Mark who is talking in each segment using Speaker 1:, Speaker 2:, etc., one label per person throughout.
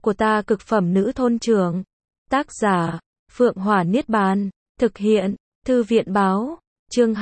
Speaker 1: của ta cực phẩm nữ thôn trưởng. Tác giả, Phượng Hỏa Niết Bàn. Thực hiện, Thư viện báo. Chương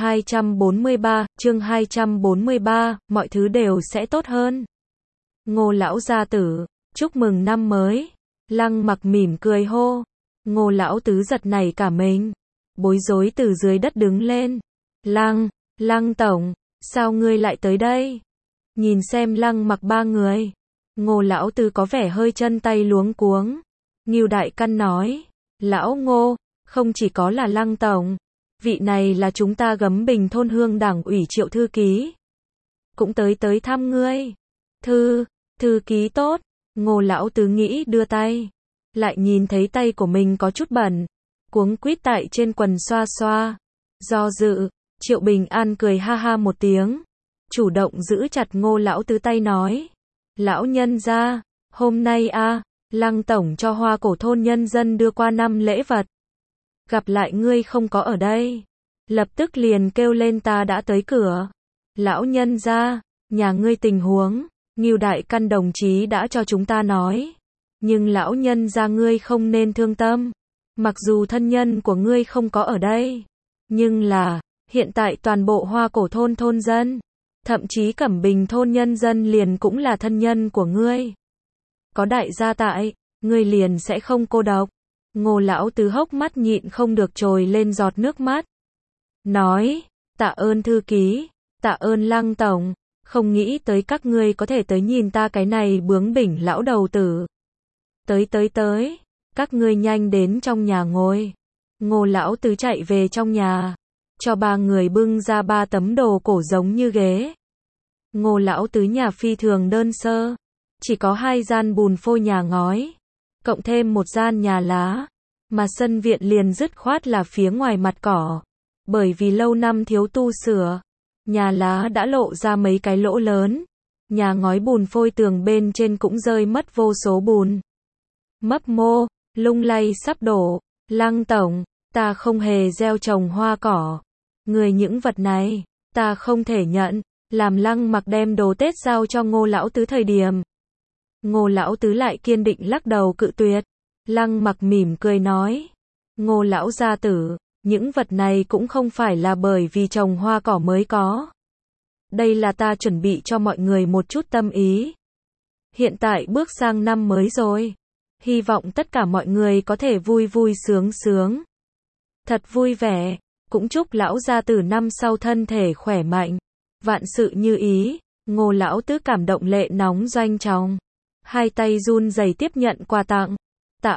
Speaker 1: 243, mọi thứ đều sẽ tốt hơn. Ngô lão gia tử, chúc mừng năm mới. Lăng Mặc mỉm cười hô. Ngô lão tứ giật nảy cả mình, bối rối từ dưới đất đứng lên. Lăng tổng, sao ngươi lại tới đây? Nhìn xem Lăng Mặc ba người, Ngô lão tứ có vẻ hơi chân tay luống cuống. Ngưu Đại Căn nói, lão Ngô, không chỉ có là Lăng tổng, vị này là chúng ta Gấm Bình thôn Hương Đảng ủy Triệu thư ký, cũng tới thăm ngươi. Thư ký tốt. Ngô lão tứ nghĩ đưa tay, lại nhìn thấy tay của mình có chút bẩn, cuống quýt tại trên quần xoa xoa, do dự. Triệu Bình An cười ha ha một tiếng, chủ động giữ chặt Ngô lão tứ tay nói, lão nhân gia, hôm nay Lăng tổng cho Hoa Cổ thôn nhân dân đưa qua 5 lễ vật, gặp lại ngươi không có ở đây, lập tức liền kêu lên ta đã tới cửa. Lão nhân gia, nhà ngươi tình huống, Ngưu Đại Căn đồng chí đã cho chúng ta nói, nhưng lão nhân gia ngươi không nên thương tâm, mặc dù thân nhân của ngươi không có ở đây, nhưng là, hiện tại toàn bộ Hoa Cổ thôn thôn dân, thậm chí Cẩm Bình thôn nhân dân liền cũng là thân nhân của ngươi. Có đại gia tại, ngươi liền sẽ không cô độc. Ngô lão tứ hốc mắt nhịn không được trồi lên giọt nước mắt. Nói, tạ ơn thư ký, tạ ơn Lăng tổng, không nghĩ tới các ngươi có thể tới nhìn ta cái này bướng bỉnh lão đầu tử. Tới, các ngươi nhanh đến trong nhà ngồi. Ngô lão tứ chạy về trong nhà, cho ba người bưng ra 3 tấm đồ cổ giống như ghế. Ngô lão tứ nhà phi thường đơn sơ, chỉ có 2 gian bùn phôi nhà ngói, cộng thêm 1 gian nhà lá, mà sân viện liền dứt khoát là phía ngoài mặt cỏ, bởi vì lâu năm thiếu tu sửa, nhà lá đã lộ ra mấy cái lỗ lớn, nhà ngói bùn phôi tường bên trên cũng rơi mất vô số bùn. Mấp mô, lung lay sắp đổ. Lăng tổng, ta không hề gieo trồng hoa cỏ. Người những vật này, ta không thể nhận. Làm Lăng Mặc đem đồ Tết giao cho Ngô lão tứ thời điểm, Ngô lão tứ lại kiên định lắc đầu cự tuyệt. Lăng Mặc mỉm cười nói, Ngô lão gia tử, những vật này cũng không phải là bởi vì trồng hoa cỏ mới có. Đây là ta chuẩn bị cho mọi người một chút tâm ý. Hiện tại bước sang năm mới rồi, hy vọng tất cả mọi người có thể vui vui sướng sướng, thật vui vẻ, cũng chúc lão gia tử năm sau thân thể khỏe mạnh, vạn sự như ý. Ngô lão tứ cảm động lệ nóng doanh trọng, 2 tay run rẩy tiếp nhận quà tặng. Tạ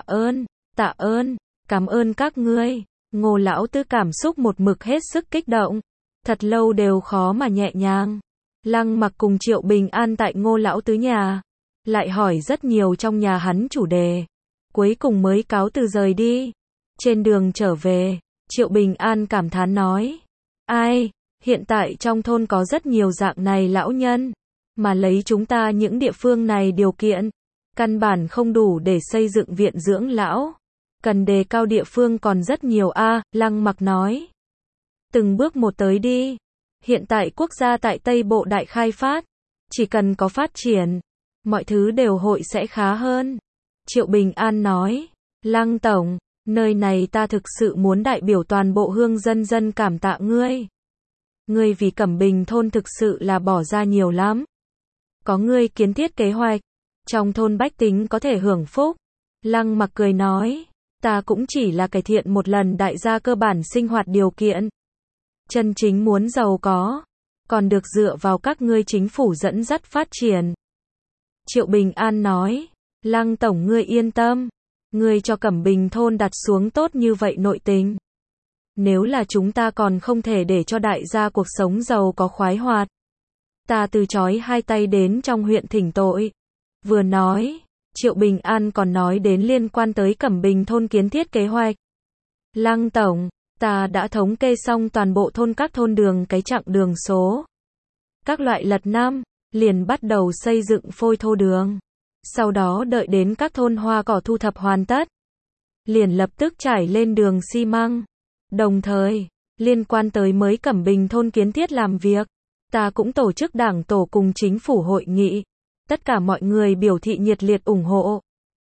Speaker 1: ơn, cảm ơn các ngươi. Ngô lão tứ cảm xúc một mực hết sức kích động, thật lâu đều khó mà nhẹ nhàng. Lăng Mặc cùng Triệu Bình An tại Ngô lão tứ nhà, lại hỏi rất nhiều trong nhà hắn chủ đề, cuối cùng mới cáo từ rời đi. Trên đường trở về, Triệu Bình An cảm thán nói, ai, hiện tại trong thôn có rất nhiều dạng này lão nhân, mà lấy chúng ta những địa phương này điều kiện, căn bản không đủ để xây dựng viện dưỡng lão, cần đề cao địa phương còn rất nhiều Lăng Mặc nói. Từng bước một tới đi, hiện tại quốc gia tại Tây Bộ đại khai phát, chỉ cần có phát triển, mọi thứ đều hội sẽ khá hơn. Triệu Bình An nói, Lăng tổng, nơi này ta thực sự muốn đại biểu toàn bộ hương dân cảm tạ ngươi. Ngươi vì Cẩm Bình thôn thực sự là bỏ ra nhiều lắm. Có ngươi kiến thiết kế hoạch, trong thôn bách tính có thể hưởng phúc. Lăng Mặc cười nói, ta cũng chỉ là cải thiện một lần đại gia cơ bản sinh hoạt điều kiện. Chân chính muốn giàu có, còn được dựa vào các ngươi chính phủ dẫn dắt phát triển. Triệu Bình An nói, Lăng tổng ngươi yên tâm, ngươi cho Cẩm Bình thôn đặt xuống tốt như vậy nội tình. Nếu là chúng ta còn không thể để cho đại gia cuộc sống giàu có khoái hoạt, ta từ chối 2 tay đến trong huyện thỉnh tội. Vừa nói, Triệu Bình An còn nói đến liên quan tới Cẩm Bình thôn kiến thiết kế hoạch. Lăng tổng, ta đã thống kê xong toàn bộ thôn các thôn đường cái chặng đường số. Các loại lật năm, liền bắt đầu xây dựng phôi thô đường. Sau đó đợi đến các thôn hoa cỏ thu thập hoàn tất, liền lập tức trải lên đường xi măng. Đồng thời, liên quan tới mới Cẩm Bình thôn kiến thiết làm việc, ta cũng tổ chức đảng tổ cùng chính phủ hội nghị. Tất cả mọi người biểu thị nhiệt liệt ủng hộ.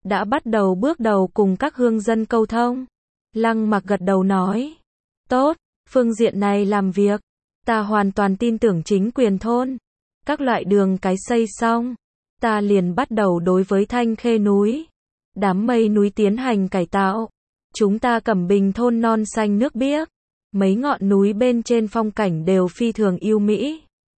Speaker 1: đã bắt đầu bước đầu cùng các hương dân câu thông. Lăng Mặc gật đầu nói, tốt, phương diện này làm việc, ta hoàn toàn tin tưởng chính quyền thôn. Các loại đường cái xây xong, ta liền bắt đầu đối với Thanh Khê núi, Đám Mây núi tiến hành cải tạo. Chúng ta Cẩm Bình thôn non xanh nước biếc, mấy ngọn núi bên trên phong cảnh đều phi thường yêu mỹ.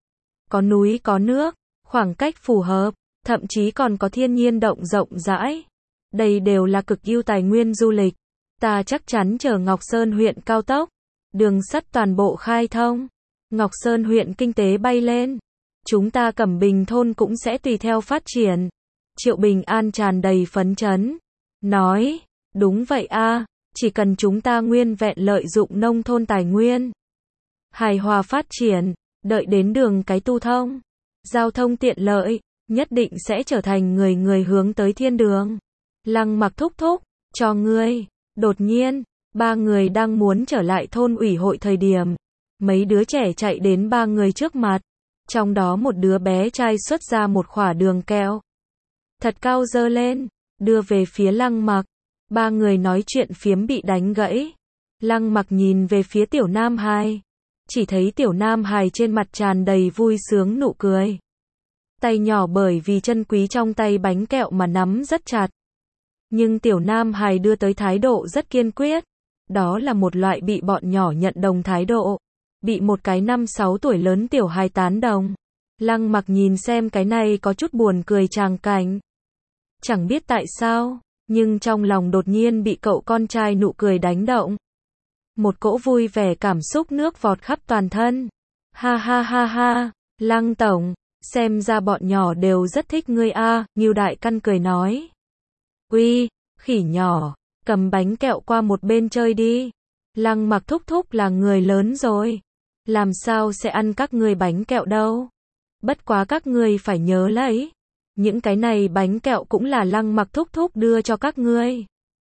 Speaker 1: Có núi có nước, khoảng cách phù hợp, thậm chí còn có thiên nhiên động rộng rãi. Đây đều là cực ưu tài nguyên du lịch. Ta chắc chắn chờ Ngọc Sơn huyện cao tốc, đường sắt toàn bộ khai thông, Ngọc Sơn huyện kinh tế bay lên, chúng ta Cẩm Bình thôn cũng sẽ tùy theo phát triển. Triệu Bình An tràn đầy phấn chấn, nói, đúng vậy a, chỉ cần chúng ta nguyên vẹn lợi dụng nông thôn tài nguyên, hài hòa phát triển, đợi đến đường cái tu thông, giao thông tiện lợi, nhất định sẽ trở thành người người hướng tới thiên đường. Lăng Mặc thúc thúc, cho ngươi. Đột nhiên, ba người đang muốn trở lại thôn ủy hội thời điểm, mấy đứa trẻ chạy đến ba người trước mặt, trong đó một đứa bé trai xuất ra một khỏa đường kẹo thật cao giơ lên, đưa về phía Lăng Mặc. Ba người nói chuyện phiếm bị đánh gãy. Lăng Mặc nhìn về phía Tiểu Nam Hài, chỉ thấy Tiểu Nam Hài trên mặt tràn đầy vui sướng nụ cười. Tay nhỏ bởi vì chân quý trong tay bánh kẹo mà nắm rất chặt. Nhưng Tiểu Nam Hài đưa tới thái độ rất kiên quyết. Đó là một loại bị bọn nhỏ nhận đồng thái độ. Bị một cái 5-6 tuổi lớn tiểu hài tán đồng. Lăng Mặc nhìn xem cái này có chút buồn cười tràng cảnh. Chẳng biết tại sao, nhưng trong lòng đột nhiên bị cậu con trai nụ cười đánh động. Một cỗ vui vẻ cảm xúc nước vọt khắp toàn thân. Ha ha ha ha, Lăng tổng, xem ra bọn nhỏ đều rất thích ngươi a, Ngưu Đại Căn cười nói. Uy, khỉ nhỏ, cầm bánh kẹo qua một bên chơi đi. Lăng Mặc thúc thúc là người lớn rồi, làm sao sẽ ăn các ngươi bánh kẹo đâu. Bất quá các ngươi phải nhớ lấy, những cái này bánh kẹo cũng là Lăng Mặc thúc thúc đưa cho các ngươi.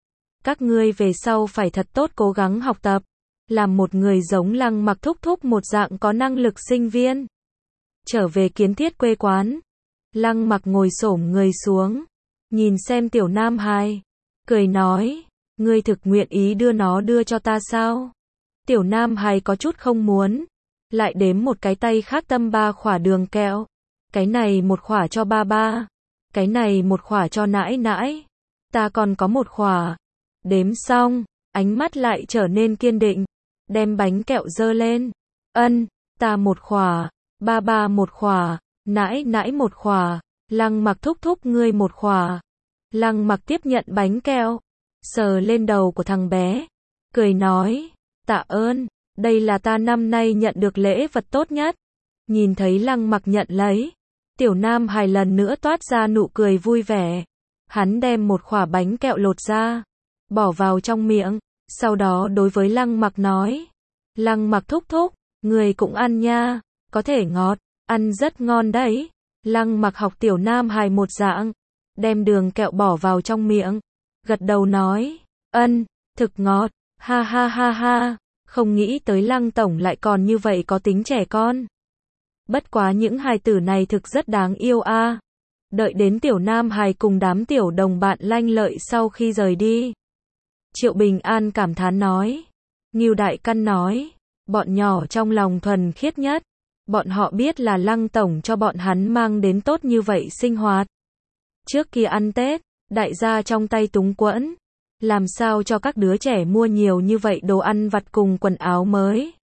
Speaker 1: Các ngươi về sau phải thật tốt cố gắng học tập, làm một người giống Lăng Mặc thúc thúc một dạng có năng lực sinh viên. Trở về kiến thiết quê quán, Lăng Mặc ngồi xổm người xuống, nhìn xem Tiểu Nam Hài, cười nói, ngươi thực nguyện ý đưa nó đưa cho ta sao? Tiểu Nam Hài có chút không muốn, lại đếm một cái tay khác tâm 3 khỏa đường kẹo. Cái này một khỏa cho ba ba, cái này một khỏa cho nãi nãi, ta còn có một khỏa. Đếm xong, ánh mắt lại trở nên kiên định, đem bánh kẹo giơ lên. Ân, ta một khỏa, ba ba một khỏa, nãi nãi một khỏa, Lăng Mặc thúc thúc ngươi một khỏa. Lăng Mặc tiếp nhận bánh kẹo, sờ lên đầu của thằng bé, cười nói, tạ ơn, đây là ta năm nay nhận được lễ vật tốt nhất. Nhìn thấy Lăng Mặc nhận lấy, Tiểu Nam Hài lần nữa toát ra nụ cười vui vẻ. Hắn đem một khỏa bánh kẹo lột ra, bỏ vào trong miệng, sau đó đối với Lăng Mặc nói, Lăng Mặc thúc thúc, người cũng ăn nha, có thể ngọt, ăn rất ngon đấy. Lăng Mặc học Tiểu Nam Hài một dạng, đem đường kẹo bỏ vào trong miệng, gật đầu nói, ân, thực ngọt, ha ha ha ha, không nghĩ tới Lăng tổng lại còn như vậy có tính trẻ con. Bất quá những hài tử này thực rất đáng yêu a. Đợi đến Tiểu Nam Hài cùng đám tiểu đồng bạn lanh lợi sau khi rời đi, Triệu Bình An cảm thán nói, Ngưu Đại Căn nói, bọn nhỏ trong lòng thuần khiết nhất, bọn họ biết là Lăng tổng cho bọn hắn mang đến tốt như vậy sinh hoạt. Trước kia ăn Tết, đại gia trong tay túng quẫn, làm sao cho các đứa trẻ mua nhiều như vậy đồ ăn vặt cùng quần áo mới.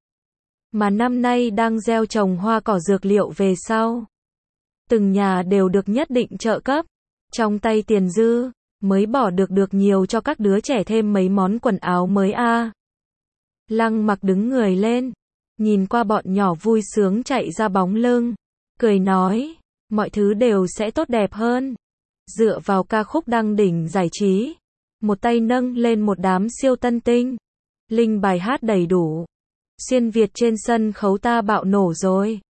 Speaker 1: Mà năm nay đang gieo trồng hoa cỏ dược liệu về sau, từng nhà đều được nhất định trợ cấp, trong tay tiền dư, mới bỏ được nhiều cho các đứa trẻ thêm mấy món quần áo mới a. Lăng Mặc đứng người lên, nhìn qua bọn nhỏ vui sướng chạy ra bóng lưng, cười nói, mọi thứ đều sẽ tốt đẹp hơn. Dựa vào ca khúc đăng đỉnh giải trí, một tay nâng lên một đám siêu tân tinh, linh bài hát đầy đủ. Xuyên Việt trên sân khấu ta bạo nổ rồi.